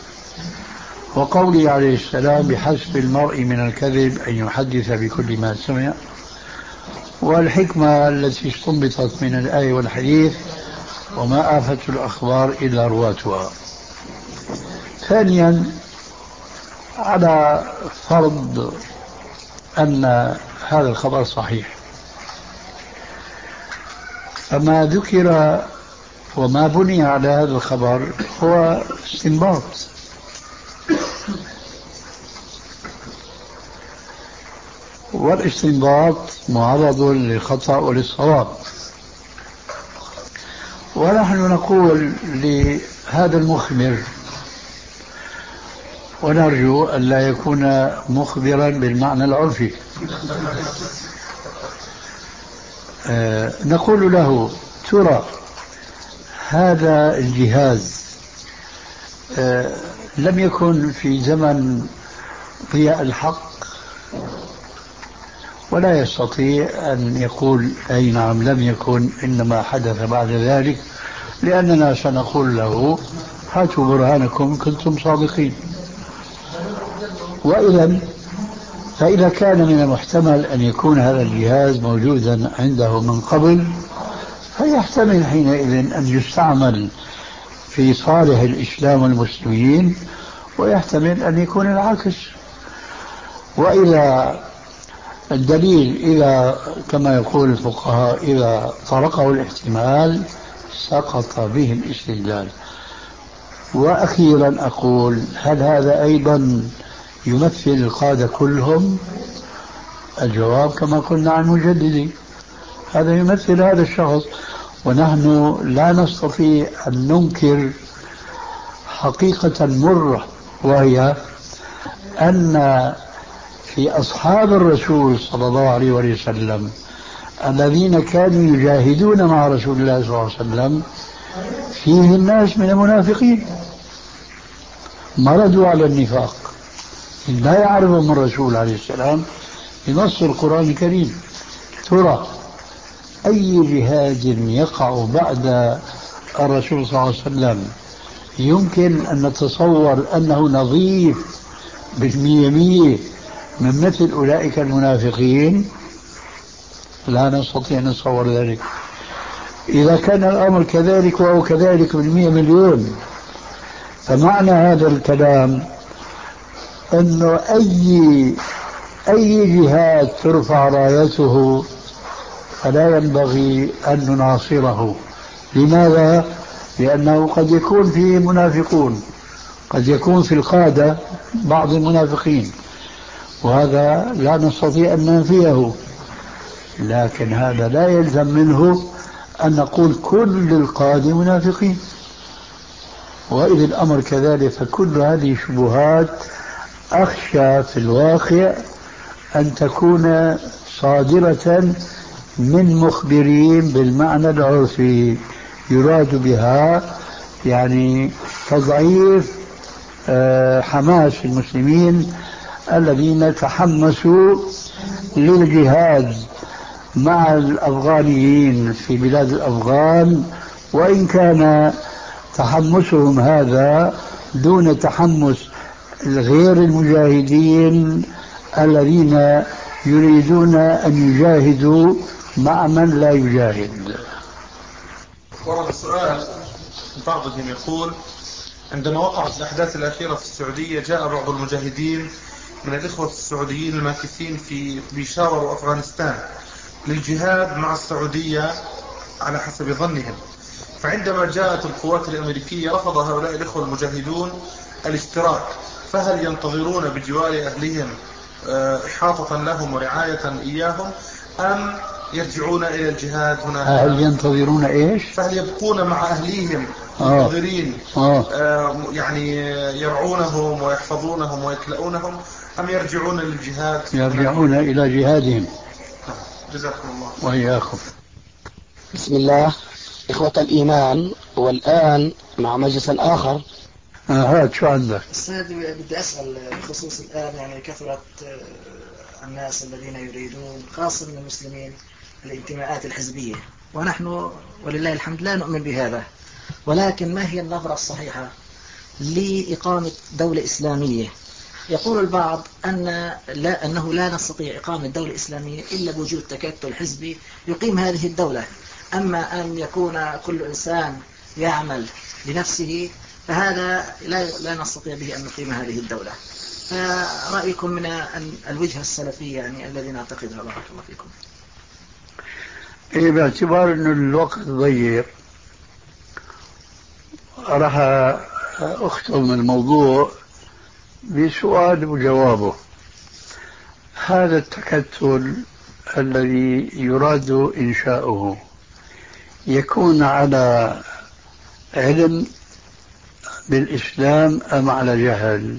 وقوله عليه السلام بحسب المرء من الكذب أن يحدث بكل ما سمع، والحكمة التي استنبطت من الآية والحديث وما آفة الأخبار إلا رواتها. ثانيا على فرض أن هذا الخبر صحيح، فما ذكر وما بني على هذا الخبر هو استنباط، والاستنباط معرض للخطأ وللصواب. ونحن نقول لهذا المخبر ونرجو أن لا يكون مخبرا بالمعنى العرفي، آه نقول له ترى هذا الجهاز آه لم يكن في زمن ضياء الحق، ولا يستطيع أن يقول أي نعم لم يكن إنما حدث بعد ذلك، لأننا سنقول له هاتوا برهانكم كنتم صادقين. وإذا فإذا كان من المحتمل أن يكون هذا الجهاز موجودا عنده من قبل فيحتمل حينئذ أن يستعمل في صالح الإسلام والمسلمين، ويحتمل أن يكون العكس. وإذا الدليل إذا كما يقول الفقهاء إذا طرقه الاحتمال سقط به الاستدلال. وأخيرا أقول هل هذا أيضا يمثل القادة كلهم؟ الجواب كما قلنا عن مجددي هذا يمثل هذا الشخص، ونحن لا نستطيع أن ننكر حقيقة مرة، وهي أن في أصحاب الرسول صلى الله عليه وسلم الذين كانوا يجاهدون مع رسول الله صلى الله عليه وسلم فيهم ناس من المنافقين مرضوا على النفاق لا يعرفهم الرسول عليه السلام بنص القرآن الكريم. ترى أي جهاد يقع بعد الرسول صلى الله عليه وسلم يمكن أن نتصور أنه نظيف بالمية مية من مثل أولئك المنافقين؟ لا نستطيع أن نتصور ذلك. إذا كان الأمر كذلك وهو كذلك بالمئة مليون، فمعنى هذا الكلام أنه أي أي جهاد ترفع رايته فلا ينبغي أن نناصره. لماذا؟ لأنه قد يكون فيه منافقون، قد يكون في القادة بعض المنافقين، وهذا لا نستطيع أن ننفيه، لكن هذا لا يلزم منه أن نقول كل القادة منافقين. وإذا الأمر كذلك فكل هذه شبهات أخشى في الواقع أن تكون صادرة من مخبرين بالمعنى العرفي يراد بها يعني تضعيف حماس المسلمين الذين تحمسوا للجهاد مع الأفغانيين في بلاد الأفغان، وإن كان تحمسهم هذا دون تحمس غير المجاهدين الذين يريدون أن يجاهدوا مع من لا يجاهد. ورد السؤال بعضهم يقول: عندما وقعت الأحداث الأخيرة في السعودية جاء بعض المجاهدين من الإخوة السعوديين الماكثين في بيشاور وأفغانستان للجهاد مع السعودية على حسب ظنهم، فعندما جاءت القوات الأمريكية رفض هؤلاء الإخوة المجاهدون الاشتراك، فهل ينتظرون بجوار أهلهم إحاطة لهم ورعاية إياهم، أم يرجعون إلى الجهاد هنا؟ هل ينتظرون إيش؟ فهل يبقون مع أهليهم منتظرين آه. آه يعني يرعونهم ويحفظونهم ويكلؤونهم، أم يرجعون للجهاد؟ يرجعون إلى جهادهم. جزاكم الله وإياكم. بسم الله. إخوة الإيمان، والآن مع مجلس آخر. آه شو عندك؟ السيد بدي أسأل بخصوص الآن يعني كثرة الناس الذين يريدون خاصة من المسلمين الانتماءات الحزبية، ونحن ولله الحمد لا نؤمن بهذا، ولكن ما هي النظرة الصحيحة لإقامة دولة إسلامية؟ يقول البعض أن لا أنه لا نستطيع إقامة دولة إسلامية إلا بوجود تكتل حزبي يقيم هذه الدولة، أما أن يكون كل إنسان يعمل لنفسه فهذا لا لا نستطيع به أن نقيم هذه الدولة. فرأيكم من الوجهة السلفية يعني الذي نعتقدها؟ بارك الله فيكم. إيه، باعتبار أن الوقت ضيق راح أختم الموضوع بسؤال وجوابه. هذا التكتل الذي يراد إنشاؤه يكون على علم بالإسلام أم على جهل؟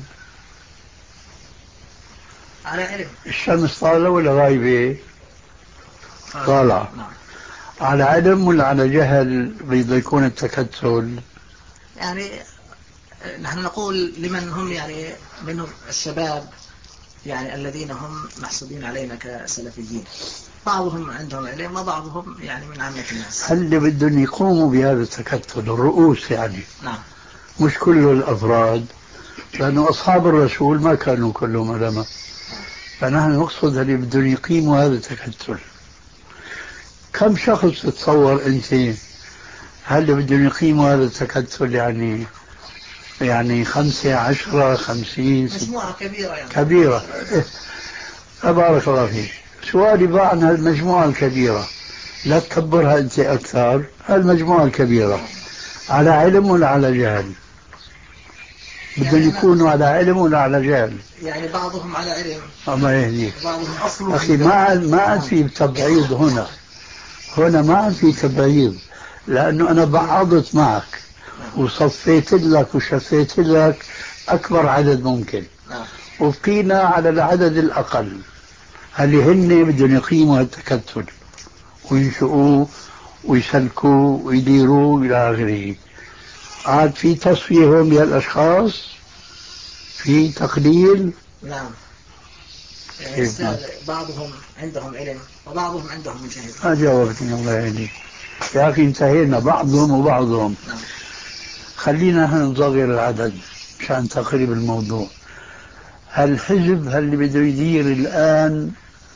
على علم. الشمس طالة ولا غايبة؟ طالعة. على علم ولا على جهل بده يكون التكتل؟ يعني نحن نقول لمن هم يعني منهم الشباب يعني الذين هم محسوبين علينا كسلفيين، بعضهم عندهم علم وبعضهم يعني من عامة الناس. هل اللي بدهم يقوموا بهذا التكتل الرؤوس يعني؟ نعم. مش كل الأفراد، لأنه أصحاب الرسول ما كانوا كلهم علماء، فنحن نقصد اللي بدهم يقيموا هذا التكتل. كم شخص تتصور أنت هل اللي بدهم يقيموا هذا التكتل؟ يعني يعني خمسة عشرة خمسين مجموعة كبيرة يعني. كبيرة. أبارك الله فيك. سؤالي بقى عن المجموعة الكبيرة، لا تكبرها أنت أكثر. المجموعة الكبيرة على علم ولا على جهل؟ بدهم يعني يكونوا على علم ولا على جهل؟ يعني بعضهم على علم. الله يهديك. بعضهم أخي ما ما عاد في تبعيض هنا، هنا ما عاد في تبعيض، لأنه أنا بعضت معك وصفيت لك وشفيت لك أكبر عدد ممكن، وبقينا على العدد الأقل اللي هن بدهم يقيموا التكتل وينشؤوه ويسلكوا ويديروا إلى آخره. عاد في تصفية هون بهالأشخاص، في تقليل. نعم. يعني بعضهم عندهم علم وبعضهم عندهم مجاهد. ما جاوبتني الله يهديك يا أخي، انتهينا بعضهم وبعضهم. نعم. خلينا نصغر العدد مشان تقريب الموضوع. الحزب اللي بده يدير الآن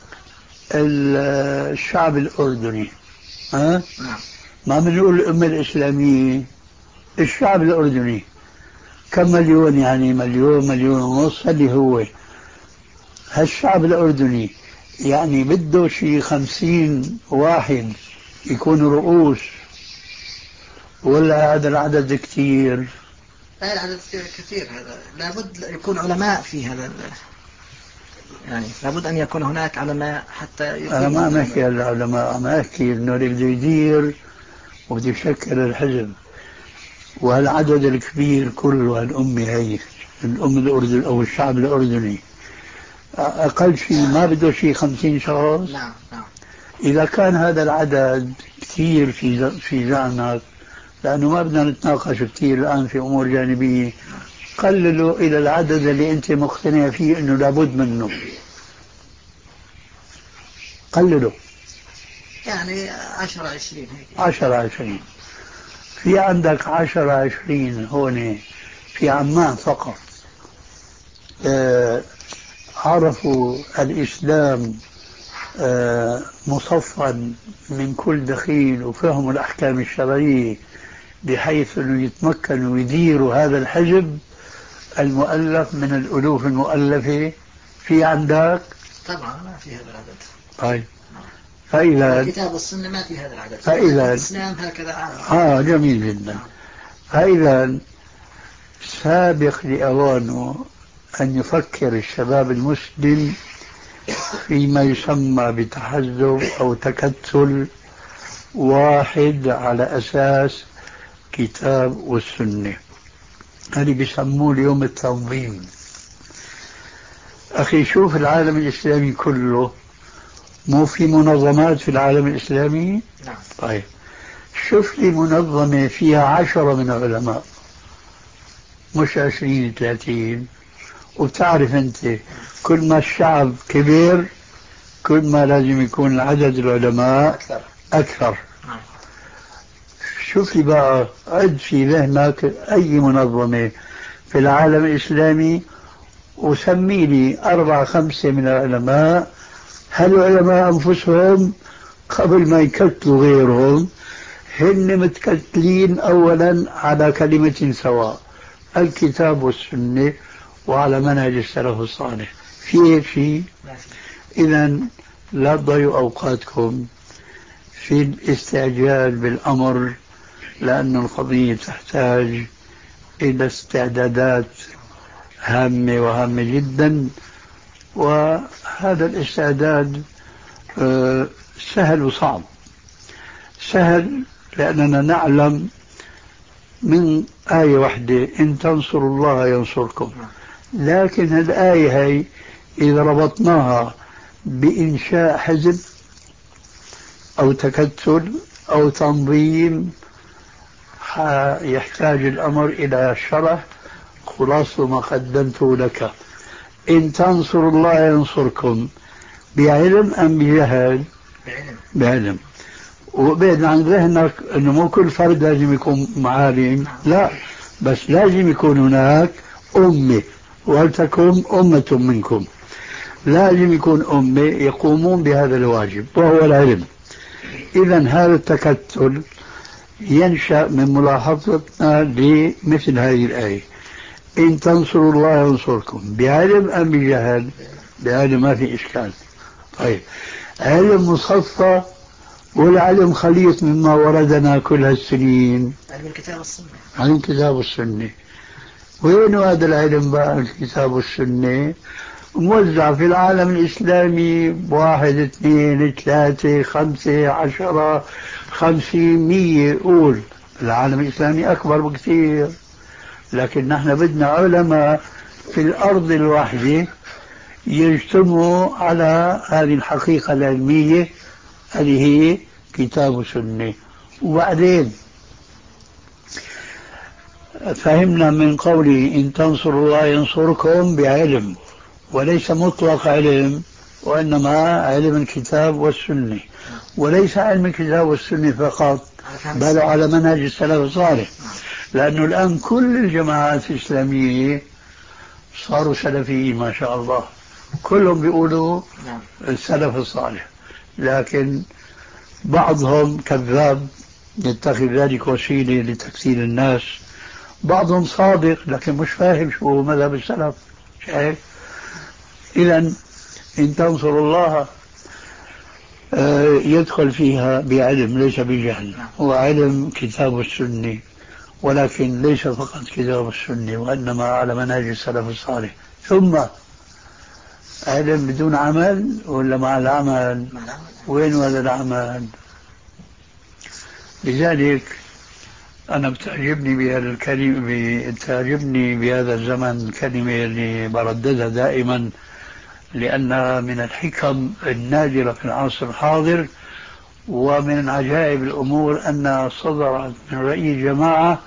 الشعب الأردني، ها؟ نعم. ما بنقول الأمة الإسلامية، الشعب الأردني كم مليون؟ يعني مليون مليون ونص. اللي هو هالشعب الأردني يعني بده شي خمسين واحد يكونوا رؤوس، ولا هذا العدد كتير؟ لا، العدد كثير. هذا لابد يكون علماء في هذا، يعني لابد أن يكون هناك علماء حتى. أنا ما أحكي العلماء، أنا أحكي إنه اللي بده يدير وبده يشكل الحزب، وهالعدد الكبير كله هالأمة هي الأم الأردن أو الشعب الأردني أقل شيء ما بده شيء خمسين شخص. نعم نعم. إذا كان هذا العدد كثير في في زعمك، لأنه ما بدنا نتناقش كثير الآن في أمور جانبية، قللوا إلى العدد اللي أنت مقتنع فيه إنه لابد منه، قللوا. يعني عشرة عشرين هيك. عشرة عشرين. في عندك عشرة عشرين هون في عمان فقط آه عرفوا الإسلام آه مصفا من كل دخيل وفهموا الأحكام الشرعية بحيث أنه يتمكنوا ويديروا هذا الحزب المؤلف من الألوف المؤلفة. في عندك طبعا ما في هذا العدد. طيب فإذا الكتاب والسنة ما في هذا العدد. فإذا الإسلام هكذا عارف. آه جميل جدا. فإذا سابق لأوانه أن يفكر الشباب المسلم فيما يسمى بتحزب أو تكتل واحد على أساس كتاب والسنة. هذه بيسموه اليوم التنظيم. أخي شوف العالم الإسلامي كله، مو في منظمات في العالم الإسلامي؟ نعم. طيب شوف لي منظمة فيها عشرة من العلماء مش عشرين ثلاثين. وبتعرف أنت كل ما الشعب كبير كل ما لازم يكون عدد العلماء أكثر, أكثر. نعم. شوف لي بقى عد في ذهنك أي منظمة في العالم الإسلامي وسمي لي أربع خمسة من العلماء هالعلماء أنفسهم قبل ما يكتلوا غيرهم هن متكتلين أولا على كلمة سواء الكتاب والسنة وعلى منهج السلف الصالح. في هيك شيء؟ إذن لا تضيعوا أوقاتكم في الاستعجال بالأمر، لأن القضية تحتاج إلى استعدادات هامة وهامة جدا. وهذا الاستعداد سهل وصعب. سهل لأننا نعلم من آية واحدة إن تنصروا الله ينصركم، لكن الآية هي إذا ربطناها بإنشاء حزب أو تكتل أو تنظيم يحتاج الأمر إلى شرح. خلاصة ما قدمته لك، إن تنصروا الله ينصركم بعلم أم بجهل؟ بعلم. بعلم. وبعد عن ذهنك أنه مو كل فرد لازم يكون معالم، لا، بس لازم يكون هناك أمة ولتكن أمة منكم. لازم يكون أمة يقومون بهذا الواجب وهو العلم. إذن هذا التكتل ينشأ من ملاحظتنا لمثل هذه الآية إن تنصروا الله ينصركم بعلم أم بجهل؟ بعلم ما في إشكال. طيب علم مصفى والعلم خليط مما وردنا كل هالسنين؟ علم الكتاب والسنة. علم الكتاب والسنة. وين هذا العلم بقى الكتاب والسنة؟ موزع في العالم الإسلامي واحد اثنين ثلاثة خمسة عشرة خمسين مية. قول العالم الإسلامي أكبر بكثير، لكن نحن بدنا علماء في الأرض الواحدة يجتمعوا على هذه الحقيقة العلمية اللي هي كتاب وسنة. وبعدين فهمنا من قوله إن تنصروا الله ينصركم بعلم، وليس مطلق علم، وإنما علم الكتاب والسنة، وليس علم الكتاب والسنة فقط بل على منهج السلف الصالح. لأنه الآن كل الجماعات الإسلامية صاروا سلفيين ما شاء الله، كلهم بيقولوا السلف الصالح، لكن بعضهم كذاب يتخذ ذلك وسيلة لتكسير الناس، بعضهم صادق لكن مش فاهم شو هو مذهب السلف. شايف؟ إذن إن تنصروا الله يدخل فيها بعلم ليس بجهل، هو علم كتاب السنة، ولكن ليس فقط كتاب السنة وإنما على منهج السلف الصالح. ثم علم بدون عمل ولا مع العمل؟ وين هذا العمل؟ لذلك أنا بتعجبني بهذا الكلمة، بتعجبني بهذا الزمن كلمة اللي برددها دائما، لأنها من الحكم النادرة في العصر الحاضر، ومن عجائب الأمور أنها صدرت من رأي جماعة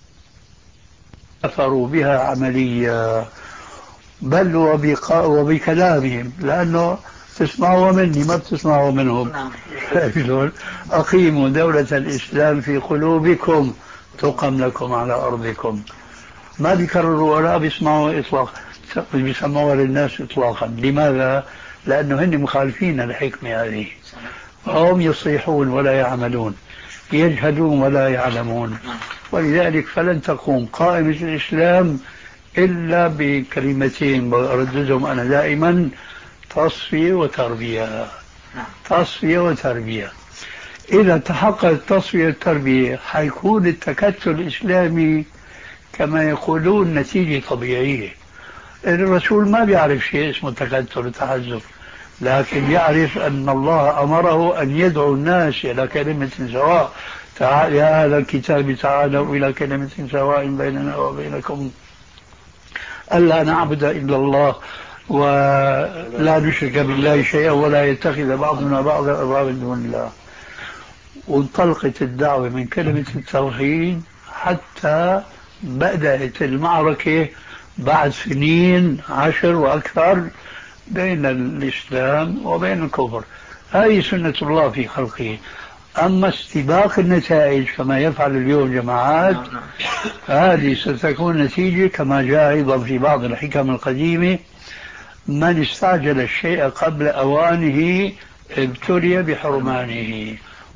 أثروا بها عملية بل وبكلامهم، لأنه تسمعوا مني ما بتسمعوا منهم. شايفون؟ أقيموا دولة الإسلام في قلوبكم تقم لكم على أرضكم. ما بيكرروا ولا بيسمعوا إطلاقا، بيسمعوا للناس إطلاقا. لماذا؟ لأنه هن مخالفين الحكمة هذه، هم يصيحون ولا يعملون، يجهدون ولا يعلمون. ولذلك فلن تقوم قائمة الإسلام إلا بكلمتين برددهم أنا دائما: تصفية وتربية. تصفية وتربية. إذا تحقق التصفية والتربية حيكون التكتل الإسلامي كما يقولون نتيجة طبيعية. الرسول ما بيعرف شيء اسمه تكتل وتحزب، لكن يعرف أن الله أمره أن يدعو الناس إلى كلمة سواء. تعال يا أهل الكتاب تعالوا إلى كلمة سواء بيننا وبينكم ألا نعبد إلا الله ولا نشرك بالله شيئا ولا يتخذ بعضنا بعضا أربابا من دون الله. وانطلقت الدعوة من كلمة التوحيد حتى بدأت المعركة بعد سنين عشر وأكثر بين الإسلام وبين الكفر. هذه سنة الله في خلقه. أما استباق النتائج كما يفعل اليوم جماعات، هذه ستكون نتيجة كما جاء أيضا في بعض الحكم القديمة: من استعجل الشيء قبل أوانه ابتلي بحرمانه.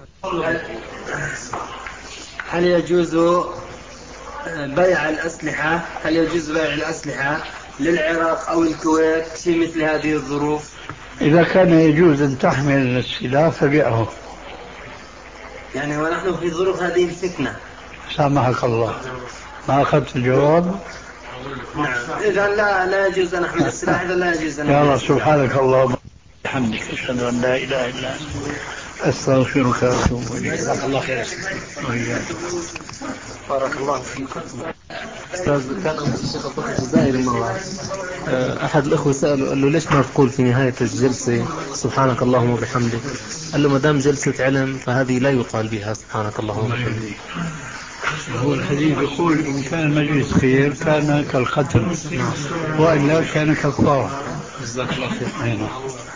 هل يجوز بيع الأسلحة هل يجوز بيع الأسلحة للعراق أو الكويت في مثل هذه الظروف؟ إذا كان يجوز أن تحمل السلاح فبيعه. يعني ونحن في ظروف هذه الفتنة. سامحك الله، ما أخذت الجواب؟ نعم. إذا لا لا يجوز أن أحمل السلاح، إذا لا يجوز أن يا الله سبحانك اللهم وبحمدك أشهد أن لا إله إلا أنت أستغفرك وأتوب إليك. جزاك الله خير. بارك الله فيكم. أستاذ، كان الشيخ الطاهر الجزائري مرة أحد الأخوة سأله قال له ليش ما تقول في نهاية الجلسة سبحانك اللهم وبحمدك؟ قال له ما دام جلسة علم فهذه لا يقال بها سبحانك اللهم وبحمدك. هو الحديث يقول إن كان المجلس خير كان كالختم وإلا كان كالطاعة. جزاك الله خير.